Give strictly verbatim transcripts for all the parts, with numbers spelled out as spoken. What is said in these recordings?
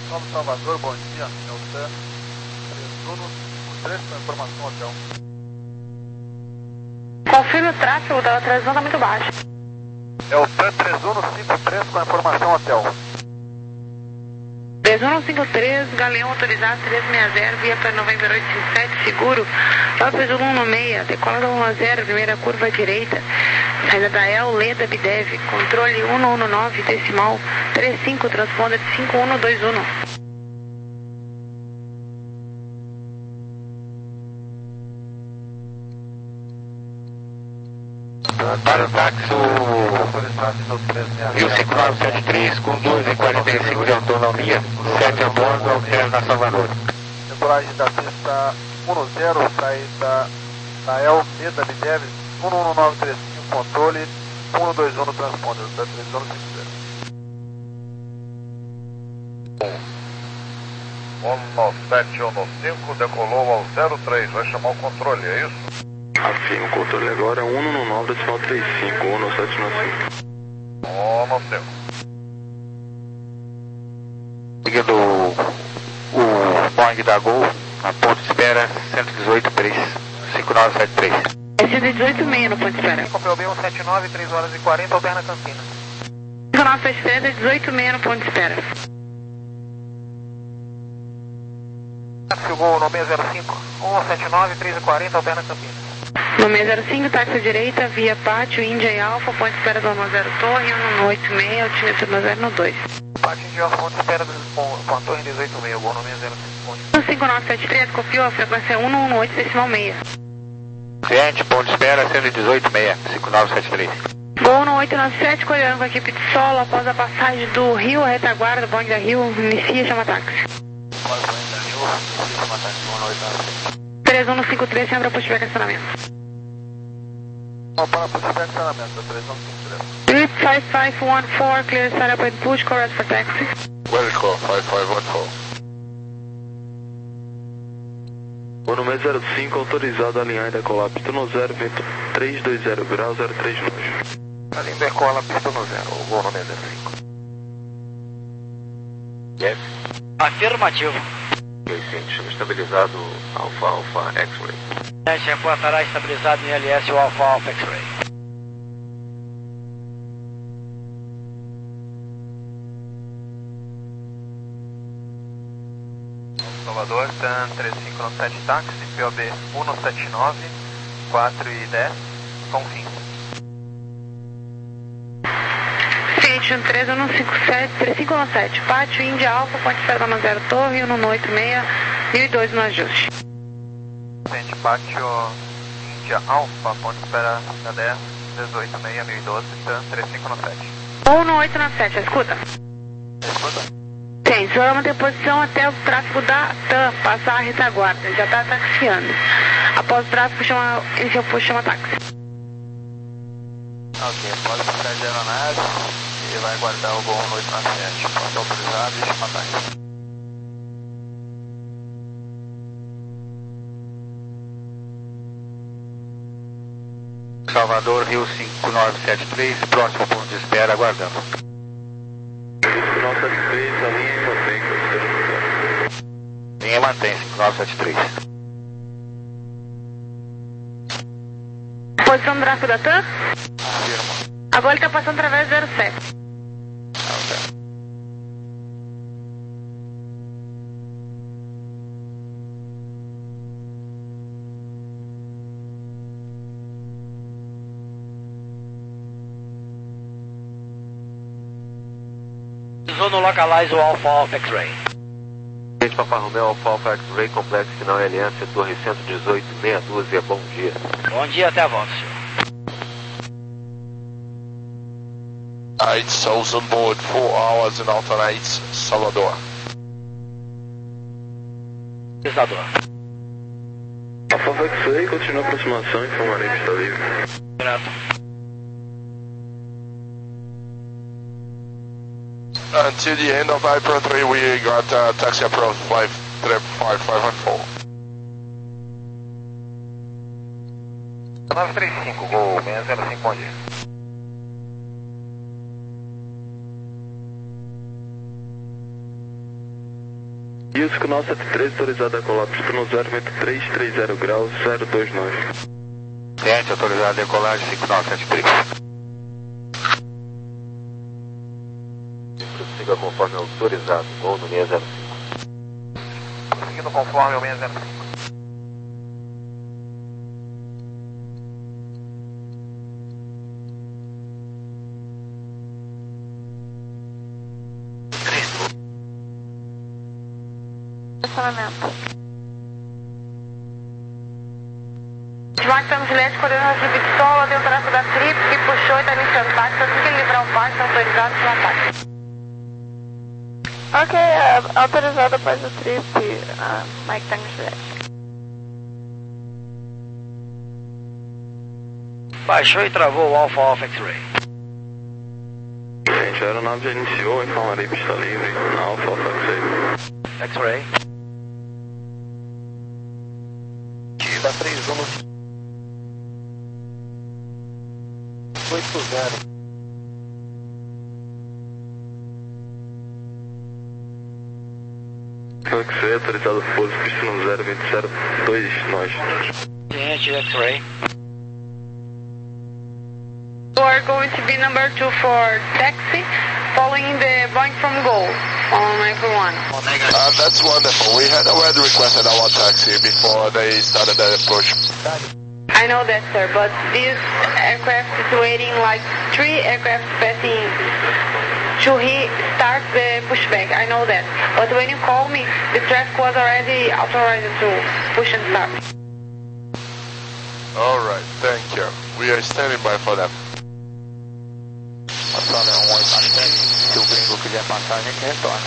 Nova Salvador, bom dia. É o T três um cinco três com informação hotel. Confirme o tráfego da transmissão, está muito baixo. É o T três um cinco três com informação hotel. três um cinco três, Galeão autorizado três seis zero, via para November oito cinco sete, seguro. Lopes um seis, decola da um zero, primeira curva à direita. Saída da El, Leda, Bidev, controle um um nove, decimal trinta e cinco, transponder cinco um dois um. Para o táxi, o cinco nove sete três com doze e quarenta e cinco de autonomia, sete a bordo, altera na Salvador. Decolagem da pista um zero, saída da El, Leda, Bidev, um um nove três cinco, controle um um dois um no transponder, T três um cinco zero. um nove sete um cinco, decolou ao zero três, vai chamar o controle, é isso? Afirma o controle agora, um um nove, decimal trinta e cinco, um um sete cinco. um nove cinco. Seguindo o, o Boeing da Gol, na ponto de espera cento e dezoito, três cinco nove sete três. É cento e dezoito meio no ponto de espera. P O B um sete nove, três horas e quarenta, alterna Campinas. cinco nove sete três é dezoito meio no ponto de espera. Táxi Gol no seis zero cinco, um sete nove, três e quarenta, alterna Campinas. No seis zero cinco, táxi à direita, via Pátio, Índia e Alfa, ponto de espera do um zero Torre, um oito seis, altímetro um zero no dois. Pátio Índia e Alfa, ponto de espera com a Torre dezoito seis, Gol no seis zero cinco. cinco nove sete três, copiou a frequência um um oito, decimal seis. Cliente, ponto de espera cento e dezoito, seis cinco nove sete três. Gol no oito nove sete, coordenando com a equipe de solo, após a passagem do Rio, a retaguarda, Boeing da Rio, inicia e chama táxi. Após o Boeing da Rio, inicia e chama táxi, Gol no oito nove sete. três um cinco três, sempre a pushback acionamento. Para pushback acionamento, três um cinco três. Route five five one four, clear setup and push, correct for taxi. Welcome, five five one four. O número zero cinco, autorizado a alinhar e decolar pista no zero, vento três dois zero, grau zero três dois. Alinha decola, pista no zero, o Gol no seis zero cinco. Yes. Afirmativo. Cliente, estabilizado Alfa Alfa X-Ray. Este reportará estabilizado em L S o Alfa Alfa X-Ray. Salvador, TAN três cinco nove sete táxi, P O B um sete nove, quatro e dez, com fim. Fiat um três um cinco sete, três cinco nove sete, Pátio, Índia Alfa, ponto de espera da um zero Torre, um oito seis, mil e dois no ajuste. Frente Pátio, Índia Alfa, ponto de espera da dez, dezoito seis, mil e doze, TAN três cinco nove sete. um oito nove sete, escuta. Escuta. Tem, o senhor vai manter posição até o tráfego da TAM passar a retaguarda, ele já está taxiando. Após o tráfego, chama, ele já puxa, chama táxi. Ok, pode ficar de aeronave e vai aguardar o Gol um oito nove sete. Pode autorizado e chama táxi. Salvador, Rio cinco nove sete três, próximo ponto de espera, aguardando. cinco nove sete três, a linha e mantém, que eu esteja no Linha mantém, cinco nove sete três. Posição do tráfego da TAM? Afirma. Agora ele está passando através do zero sete. Ok. Zona localize o Alfa Alfa X-Ray. Gente, Papa Romeo, Alfa Alfa X-Ray, complexo final L S, Torre cento e dezoito, meia dúzia, bom dia. Bom dia, até a volta, senhor. eight souls on board, four hours and alternate, Salvador. Pesador. Alfa Alfa X-Ray, continua a aproximação, informarei que está livre. Direto. Until the end of April three, we got uh, taxi approach five trip five five one four. nove três cinco, Gol seis zero cinco, bom dia. Rio cinco nove sete três, autorizado a decolar, pista no zero vento três três zero graus, zero dois nove. Ciente, autorizado a decolagem cinco nove sete três. Prossiga conforme autorizado, gol no seis zero cinco. Seguindo conforme o seis zero cinco. Estacionamento. Estamos Juliette, coordenando a equipe de solo, tem o traço da trip que puxou e está iniciando táxi, assim que ele livrar o passe, autorizado para táxi. Ok, uh, autorizado após o trip, uh, Mike Tango Juliette. Baixou e travou o Alpha Alpha X-Ray. Gente, a aeronave já iniciou, informarei pista livre na Alpha Alpha X-Ray. X-Ray. Da três um oito zero. X-Ray, autorizado pouso, pista no zero vento zero dois nós. Ciente, X-Ray. You are going to be number two for taxi, following the Boeing from Gol on everyone. Uh, that's wonderful. We had already requested our taxi before they started the approach. I know that, sir, but this aircraft is waiting like three aircraft passing to he start the pushback. I know that. But when you call me, the traffic was already authorized to push and start. All right, thank you. We are standing by for them. Passando é um oito sete, se o gringo quiser passar, a gente retorna.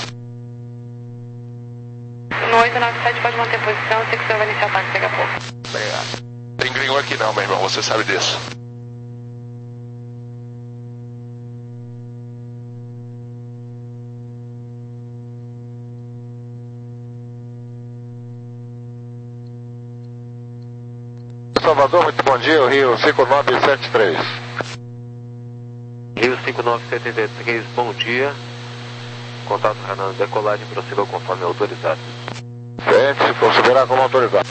No oito nove sete pode manter posição, sei que o senhor vai iniciar o táxi daqui a pouco. Obrigado. Tem gringo aqui não, meu irmão, você sabe disso. Salvador, muito bom dia, o Rio cinco nove sete três. Rio cinco nove sete três, bom dia. Contato Renan, decolagem, prossiga conforme autorizado. Ciente, prosseguirá como autorizado.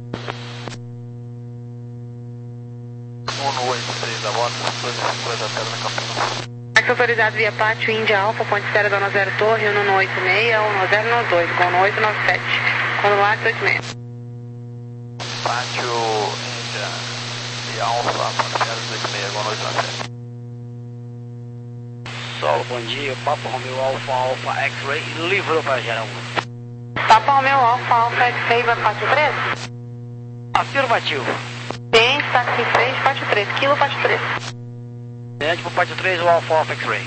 um no oito três da volta, dois cinquenta zero na Campina. Táxi autorizado via Pátio Índia Alfa, Ponte Serra, Dona Zero Torre, um no oito seis, um no zero no dois, com no oito nove sete, com no lápis oito seis. Pátio Índia e Alfa, Ponte Serra, oito seis, com oito nove sete. Solo, bom dia. Papa Romeo Alpha Alpha X-Ray, livrou para geral um. Papa Romeo Alfa Alfa X-Ray vai Pátio três? Afirmativo. Ciente, táxi três, Pátio três, Kilo Pátio três. Ciente pro Pátio três, o Alpha Alpha X-Ray.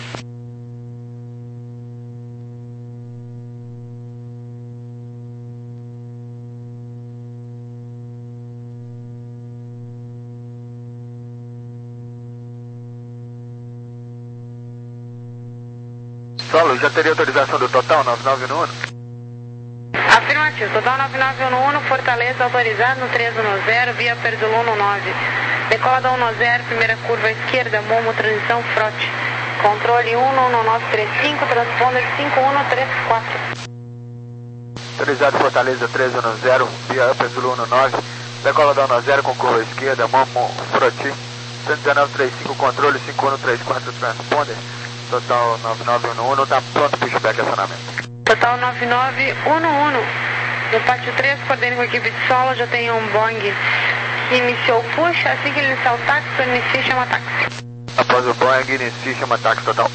Solo, já teria autorização do total nove nove um? Afirmativo, total nove nove um, Fortaleza autorizado no três um zero, via Perdulo no nove. Decola da um zero, primeira curva esquerda, Momo, transição frote. Controle um um nove três cinco, transponder cinco um três quatro. Autorizado Fortaleza três um zero, via Perdulo no nove. Decola da um zero com curva esquerda, Momo, frote. cento e nove três cinco, controle cinco um três quatro, transponder. Total nove nove um um, está pronto para o pushback acionamento. Total nove nove um um. No Pátio três, coordene com a equipe de solo, já tem um Boeing que iniciou o push, assim que ele iniciar o táxi, inicia e chama táxi. Após o Boeing, inicia e chama táxi total.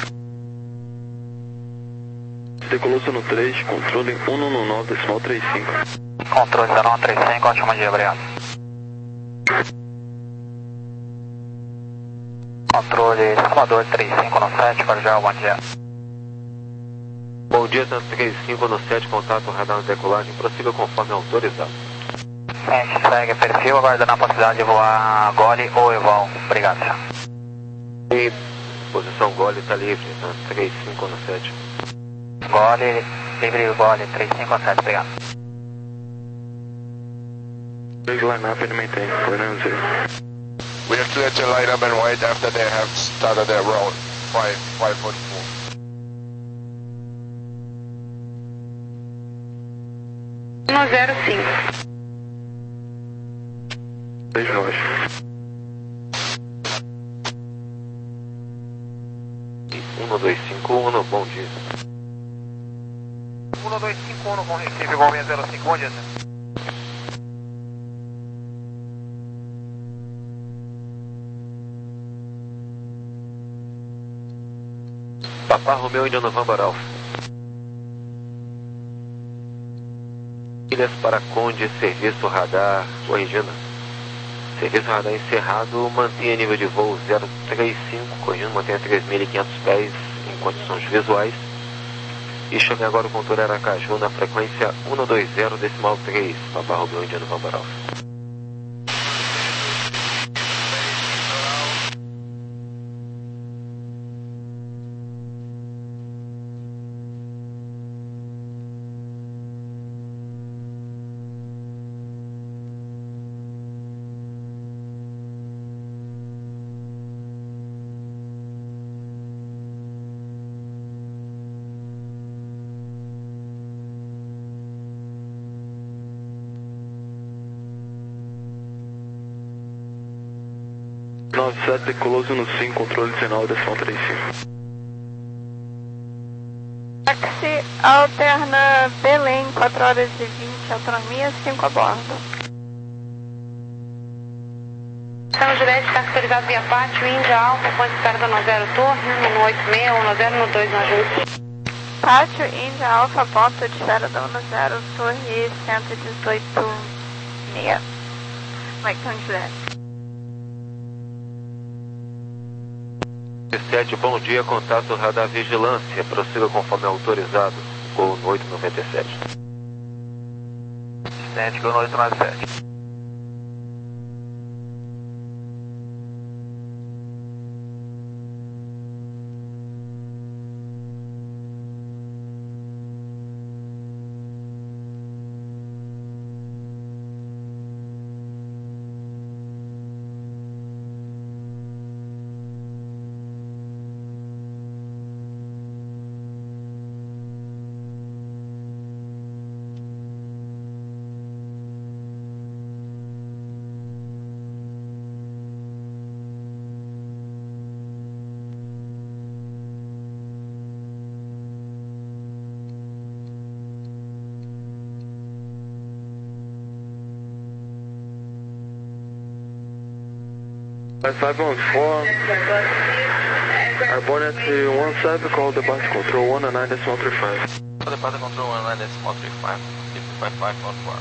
Decolou no três, controle um um nove, decimal trinta e cinco. Controle zero um três cinco, ótimo dia, obrigado. Controle Salvador três cinco no sete, Guarujá, bom dia. Bom dia, três cinco no sete, contato radar de decolagem, prossiga conforme autorizado. Gente, segue perfil, aguardando a possibilidade de voar Gole ou Evol. Obrigado, senhor. E posição Gole está livre, três cinco no sete. Gole, livre Gole, três cinco no sete, obrigado. Big line up and maintain, Fernando zero. We are clear to line up and wait after they have started their roll. five, five, four, four. um zero cinco. Dois nós. um dois cinco um, bom dia. um dois cinco um com Recife, igual seis zero cinco, bom dia, senhor. Papá Romeu India November Alpha. Ilhas para Conde, serviço radar, corrigindo. Serviço radar encerrado, mantenha nível de voo zero três cinco, corrigindo, mantenha três mil e quinhentos pés em condições visuais. E chame agora o controle Aracaju na frequência cento e vinte, decimal três, Papá Romeu India November Alpha. nove sete, decolou no cinco, controle dezenove, decimal trinta e cinco. Táxi alterna Belém, quatro horas e vinte, autonomia cinco a bordo. São Juliette, está autorizado via pátio, Índia Alfa, ponto de espera da nove zero Torre, no oito seis, um zero no dois no ajuste. Pátio, Índia Alfa, ponto de espera da um zero Torre, cento e dezoito seis. Mike São Juliette. sete, bom dia, contato radar vigilância, prossiga conforme autorizado, Gol no oito nove sete. Sete, Gol no oito nove sete. five one four, airborne at one seven, call departure control one nine decimal three five. Departure control one nine decimal three five, five five one four.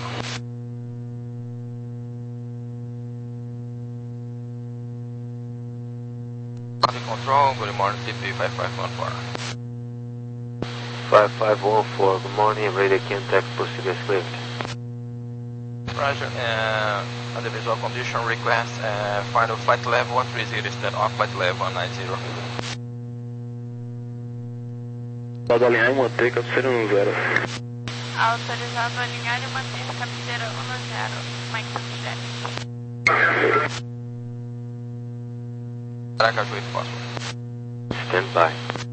Control, good morning, C P five five one four. five five one four, good morning, radar contact, proceed as script. Roger, uh, under visual condition request, uh, final flight level one three zero, stand off flight level one nine zero. Pode alinhar e manter cabeceira no zero. Autorizado a alinhar e manter cabeceira um zero, Mike São Juliette. Aracaju, if possible. Stand by.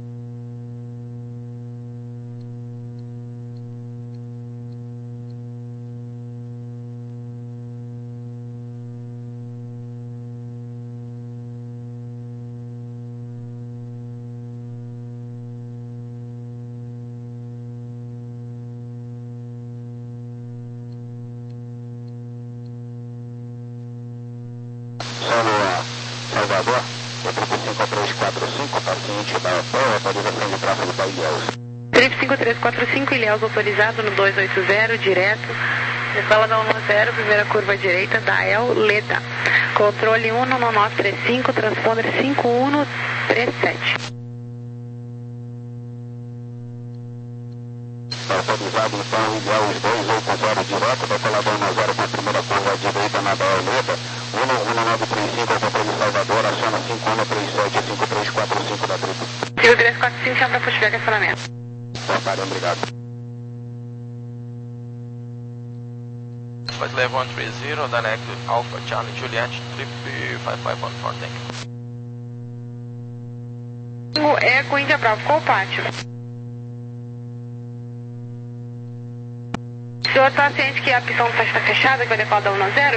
Salvador, cinco três quatro cinco, paciente da O P E, autorização de tráfego para Ilhéus. Trip cinco três quatro cinco, Ilhéus autorizado no dois oito zero, direto. Decola da um zero, primeira curva direita, da El Leda. Controle um nove nove três cinco, transponder cinco um três sete. Autorizado então, Ilhéus dois oito zero, direto, decola da um zero com a primeira curva direita na da El Leda. um nove três cinco, controle Salvador, aciona cinco um três sete, cinco três quatro cinco da tribo. cinco três quatro cinco, chama para pushback acionamento. Boa, obrigado. Flight level one three zero, direct Alpha Charlie Juliet, trip five five one four, thank you. Eco Índia Bravo, qual o pátio? O senhor está ciente que a pista está fechada, que vai decolar da um a zero?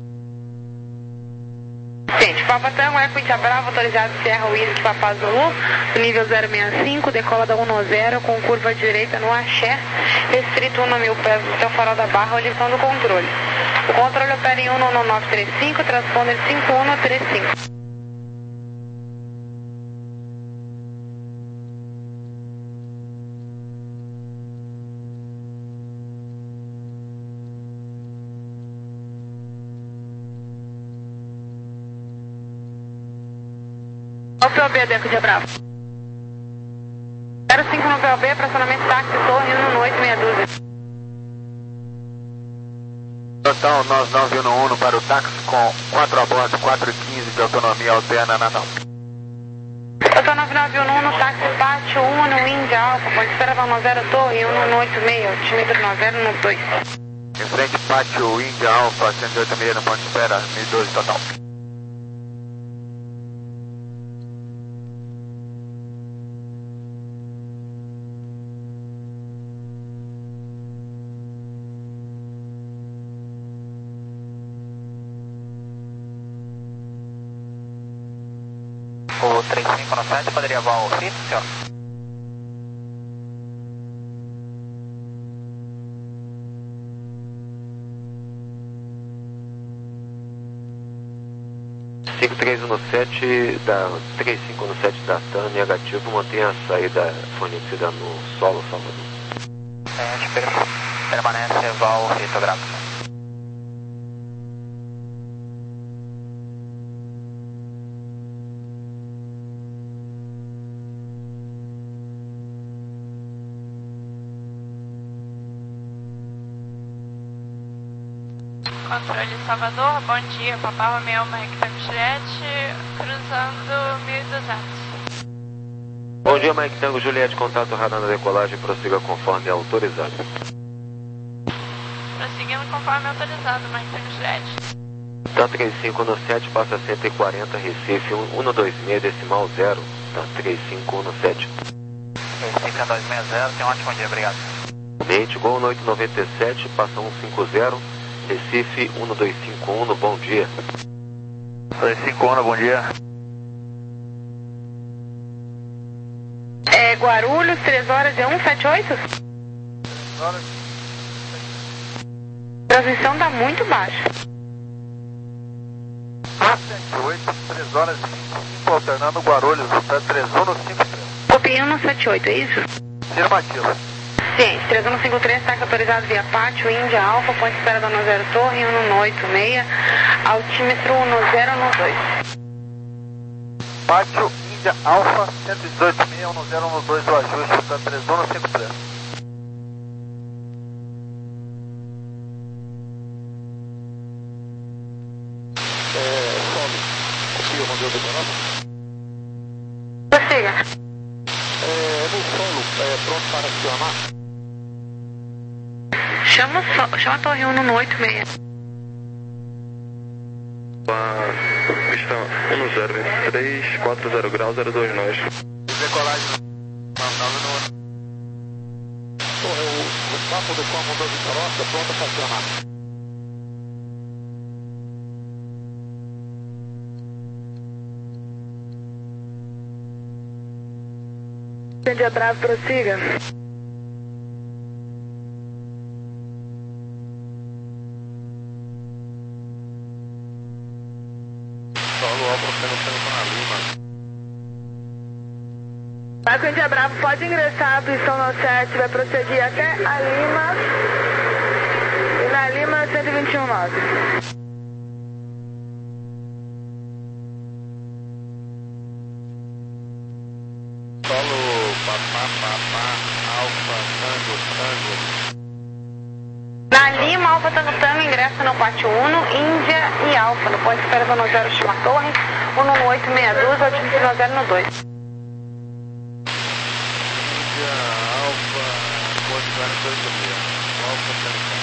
Ciente. Papa Tango, Eco India Bravo, autorizado Serra Whisky Papa Zulu, no nível zero sessenta e cinco, decola da um a zero, com curva direita no axé, restrito um mil pés do seu farol da barra, orientação do controle. O controle opera em um um nove três cinco, transponder cinco um três cinco. O P O B, Deco de Bravo. zero cinco no P O B, fracionamento táxi, torre um no oito meia dúzia. Total nove nove um um para o táxi com quatro a bordo, quatro e quinze de autonomia alterna Natal. Total nove nove um um no táxi Pátio um no Índia Alfa, pode esperar para um zero torre um no oito meia, altímetro nove zero no dois. Em frente Pátio Índia Alfa, cento e oito meia no ponto de espera, mil e doze total. O três cinco no sete poderia voar o fito, senhor? cinco três um no sete, da, três cinco no sete da TAM, negativo, mantenha a saída fornecida no solo, Salvador. Gente, permanece voar o fito, grato. Controle Salvador, bom dia, Papa Romeo, Mike Tango Juliette, cruzando mil e duzentos. Bom dia, Mike Tango Juliette, contato radar na decolagem, prossiga conforme autorizado. Prosseguindo conforme autorizado, Mike Tango Juliette. TAM três cinco no sete, passa cento e quarenta, Recife um dois seis, decimal zero, TAM três cinco um no sete. Recife um dois seis zero, tenha um ótimo dia, obrigado. Mente, Gol no oito noventa e sete, passa cento e cinquenta, Recife um dois cinco um, bom dia. dois cinco um, bom dia. É Guarulhos, três horas e um sete oito? três horas. Transmissão tá muito baixa. um sete oito, três horas e vinte e cinco, alternando Guarulhos, tá três um no cinco três. Copiei um no sete oito, é isso? Afirmativo. Ciente, três um cinco três, táxi autorizado via Pátio, Índia Alfa, ponte de espera da um zero torre, um no oito meia, altímetro um zero no dois. Pátio, Índia Alfa, cento e dezoito meia, um zero no dois, o ajuste, tá três um no cinco três. É, solo, copia o modelo do Europa. Prossiga. É, no solo, é, pronto para acionar. Chama, o so- chama a torre um no oito meia. Pista um zero vinte e três, quatro zero graus, zero dois nós. Decolagem nove nove um um. Torre, o, o papo do comando do Coroca, pronto para acionar. Índia Bravo, prossiga. Solo Alfa, pelo na Lima. Marco Índia Bravo, pode ingressar a pistão no sete, vai prosseguir até a Lima. E na Lima cento e vinte e um nove. Solo Papá, Papá, Alfa, Tango, Tango. Na Lima, Alfa Tango Tango, ingressa no Pátio um, Índia e Alfa, no ponto de espera da um zero Chama Torre, um no oito meia dúzia, altímetro um zero no dois. Índia, Alfa, ponto quarenta e oito mil. Alfa, Tango.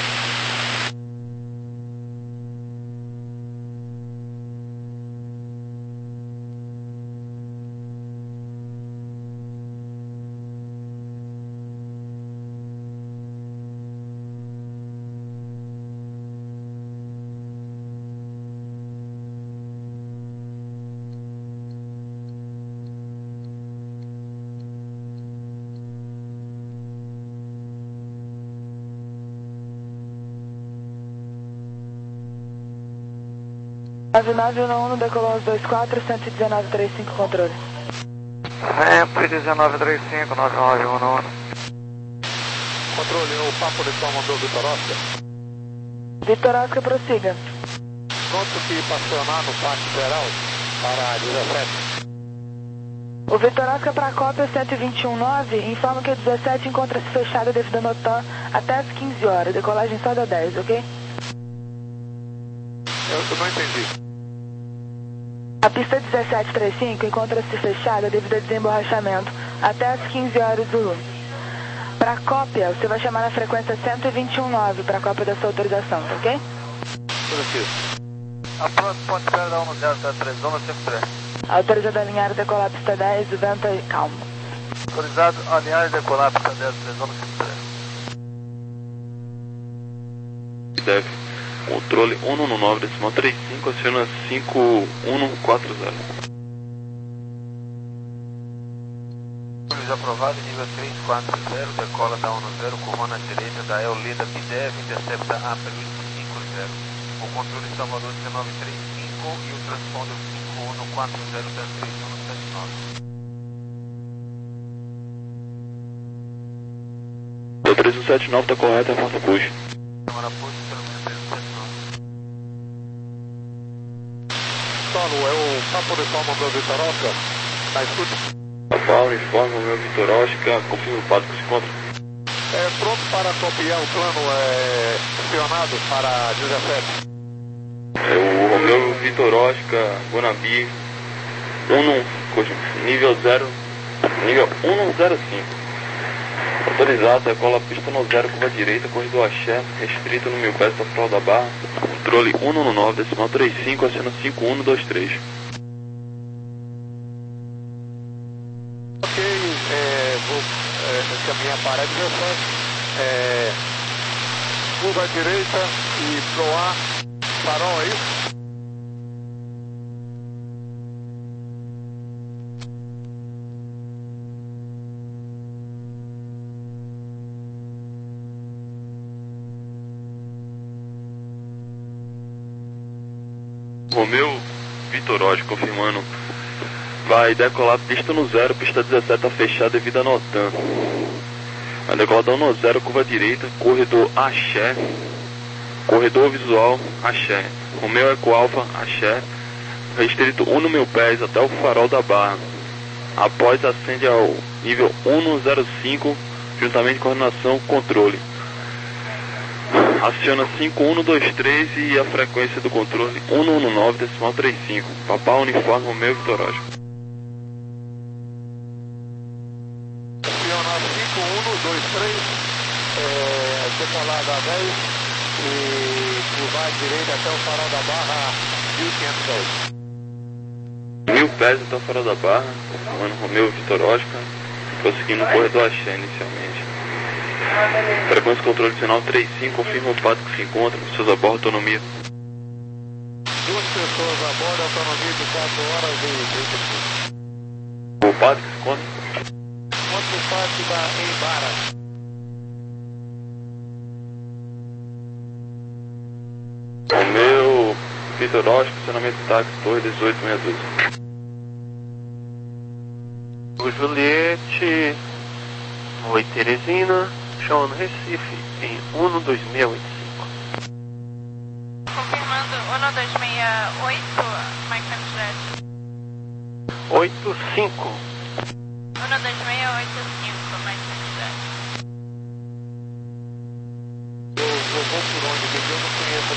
nove nove um um, decolou onze dois quatro, cento e dezenove trinta e cinco, controle. cento e dezenove trinta e cinco, nove nove um um. Controle, o Papo de Sol mandou Vitor Oscar. Vitor Oscar, prossiga. Pronto que passionar no Parque Geral para dezessete. O Vitor Oscar para a cópia cento e vinte e um nove informa que o dezessete encontra-se fechado devido a Notan até as quinze horas, decolagem só da dez, ok? Eu, eu não entendi. A pista dezessete trinta e cinco encontra-se fechada devido a desemborrachamento até as quinze horas do Zulu. Para a cópia, você vai chamar na frequência cento e vinte e um nove para a cópia da sua autorização, tá ok? Tudo aqui. Apronto, ponto zero da um zero três um cinco três. Autorizado a alinhar e decolar pista dez, vento e calmo. Autorizado a alinhar e decolar pista dez, três um cinco três. Deve. Controle um um nove, decimal trinta e cinco, aciona cinco um quatro zero. Aprovado, nível três quatro zero, decola da um zero, curva na direita da Eolida Bidev, intercepta A P L cinco zero. O controle Salvador dezenove trinta e cinco e o transponder cinco um quatro zero três um sete nove. O três um sete nove está correto, é faça push. Agora push pelo três um sete nove. Solo, é o Papo de Sol mandou Vitor Oscar. Tá escuta? Papá, uniforme, o meu Vitor Oscar, confirma o pato que se encontra. É pronto para copiar o plano é, acionado para dezessete. É o Romeu Vitor Oscar, Guanabi, um, nível zero, nível um zero cinco. Autorizado, decola pista no zero, curva direita, corredor axé, restrito no mil pés da fralda da barra, controle um um nove, decimal trinta e cinco, acena cinco um dois três. Ok, é, vou é, caminhar para a dezessete, é, curva à direita e pro ar, farol aí. Romeu Vitor Oscar, confirmando. Vai decolar pista no zero, pista dezessete está fechada devido a Notan. Vai decolar da um no zero, curva direita, corredor axé, corredor visual axé. Romeu Eco Alfa axé, restrito um no mil pés até o farol da barra. Após acende ao nível um zero cinco, juntamente com coordenação controle. Aciona cinco um dois três e a frequência do controle um um nove, decimal trinta e cinco. Papá uniforme Romeu Vitor Oscar. cinco um dois três, é, decolada a dez e curvar à direita até o farol da barra mil quinhentos e dez. Mil pés até o farol da barra, confirmando Romeu Vitor Oscar, prosseguindo o corredor axé inicialmente. Frequência controle sinal trinta e cinco, confirma o pato que se encontra, pessoas a bordo, autonomia. Duas pessoas a bordo, autonomia de quatro horas e trinta minutos. O pato que se encontra? Outro parte da Embara. Romeu Vitor Oscar, estacionamento táxi, torre dezoito sessenta e dois. O Juliette, Oi Teresina, chamando Recife em um dois seis oito cinco. Confirmando um dois seis oito, Mike Santos. oito cinco. um dois seis oito cinco, Mike Santos. Eu, eu vou por onde, porque eu não conheço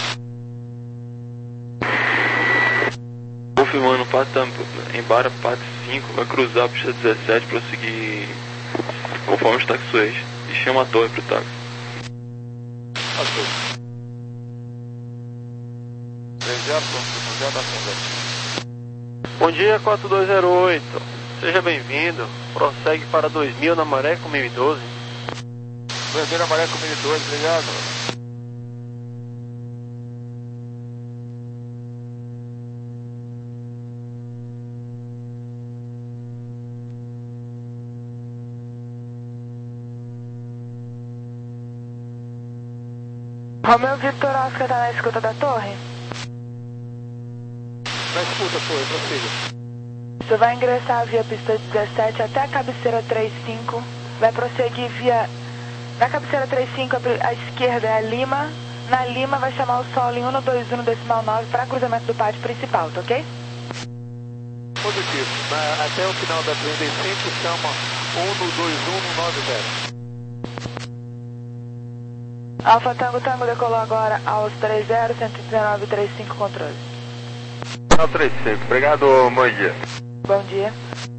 a gente. Confirmando o pato Embara, pato cinco, vai cruzar a pista dezessete, prosseguir conforme os taxuês e chama a torre pro táxi. Ok. da Fuga. Bom dia, quatro dois zero oito. Seja bem-vindo. Prossegue para dois mil na Maré com mil e doze. dois mil na Maré com mil e doze, obrigado. Romeu Vitor Oscar tá na escuta da torre? Já escuta, foi, prossiga. Você vai ingressar via pista dezessete até a cabeceira trinta e cinco, vai prosseguir via... Na cabeceira trinta e cinco, à esquerda é a Lima, na Lima vai chamar o solo em cento e vinte e um decimal nove para cruzamento do pátio principal, tá ok? Positivo. Na, até o final da trinta e cinco, chama cento e vinte e um nove zero. Alfa Tango Tango decolou agora aos trinta, cento e dezenove, trinta e cinco, controle. trinta e cinco, obrigado, bom dia. Bom dia.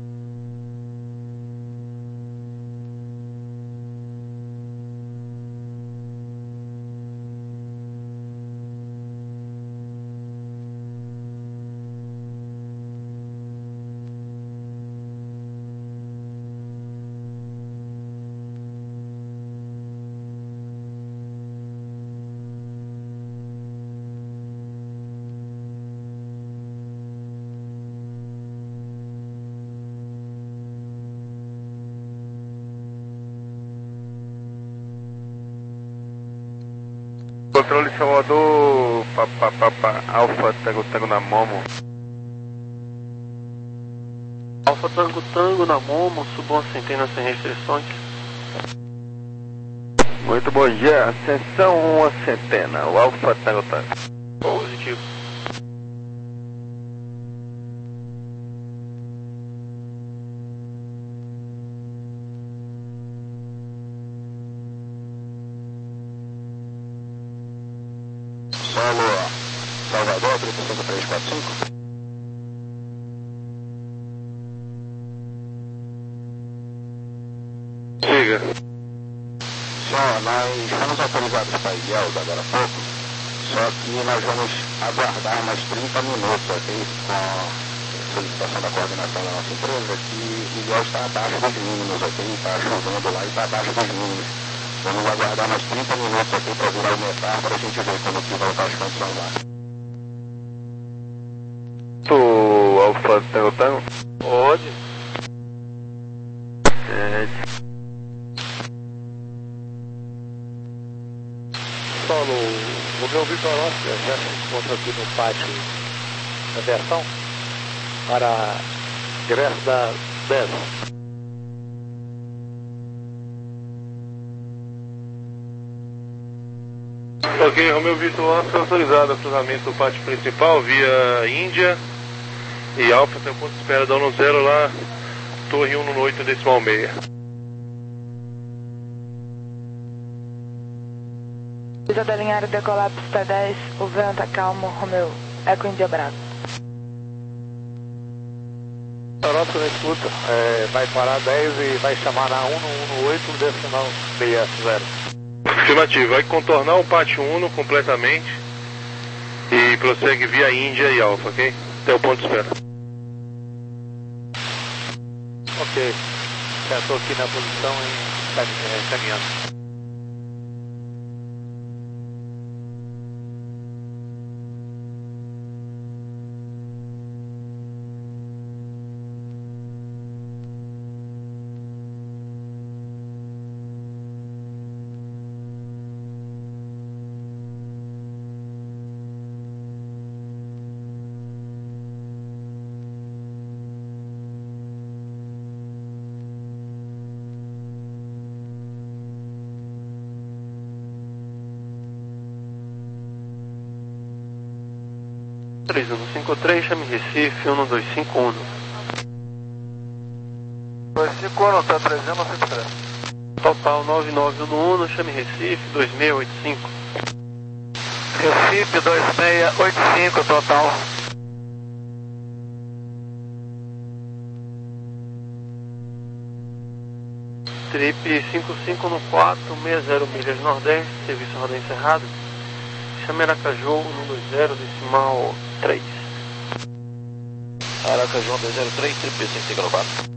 Controle Salvador, pa, pa, pa, pa, Alfa Tango Tango na Momo. Alfa Tango Tango na Momo, suba uma centena sem restrições. Muito bom dia, ascensão uma centena, o Alfa Tango Tango. Positivo. Solo Salvador, trinta e cinco, três quatro cinco. Siga. Só, nós fomos autorizados para Ilhéus agora há pouco, só que nós vamos aguardar mais trinta minutos, ok? Com a solicitação da coordenação da nossa empresa, que Ilhéus está abaixo dos mínimos, ok? Está chovendo lá e está abaixo dos mínimos. Vamos aguardar mais trinta minutos aqui para virar o metar para a gente ver como que vai estar as condições lá. Tu, Alfa Tango Tango? Pode. É... Solo, o meu Vitor Oscar já se encontra aqui no pátio da aviação para ingresso da dez. Ok, Romeu Vitor Oscar autorizado a cruzamento do pátio principal via Índia e Alfa tem um ponto de espera da um zero lá, torre cento e oito decimal seis. Pisa da linha aérea decolar pista dez, o vento tá calmo, Romeu, Eco Índia Bravo. Oscar na escuta, é, vai parar dez e vai chamar na cento e dezoito decimal seis zero. Afirmativo, vai contornar o pátio um completamente e prossegue via Índia e Alfa, ok? Até o ponto de espera. Ok, já estou aqui na posição e caminhando. três um cinco três, chame Recife, um dois cinco um. dois cinco um, tá trazendo cento e três. Total nove nove um um, chame Recife, dois seis oito cinco. Recife, dois seis oito cinco, total. Trip cinco cinco um quatro, sessenta milhas Nordeste, serviço rodar encerrado. Chame Aracaju, um dois zero decimal três. Aracaju um dois zero três, Trip cinco cinco um quatro.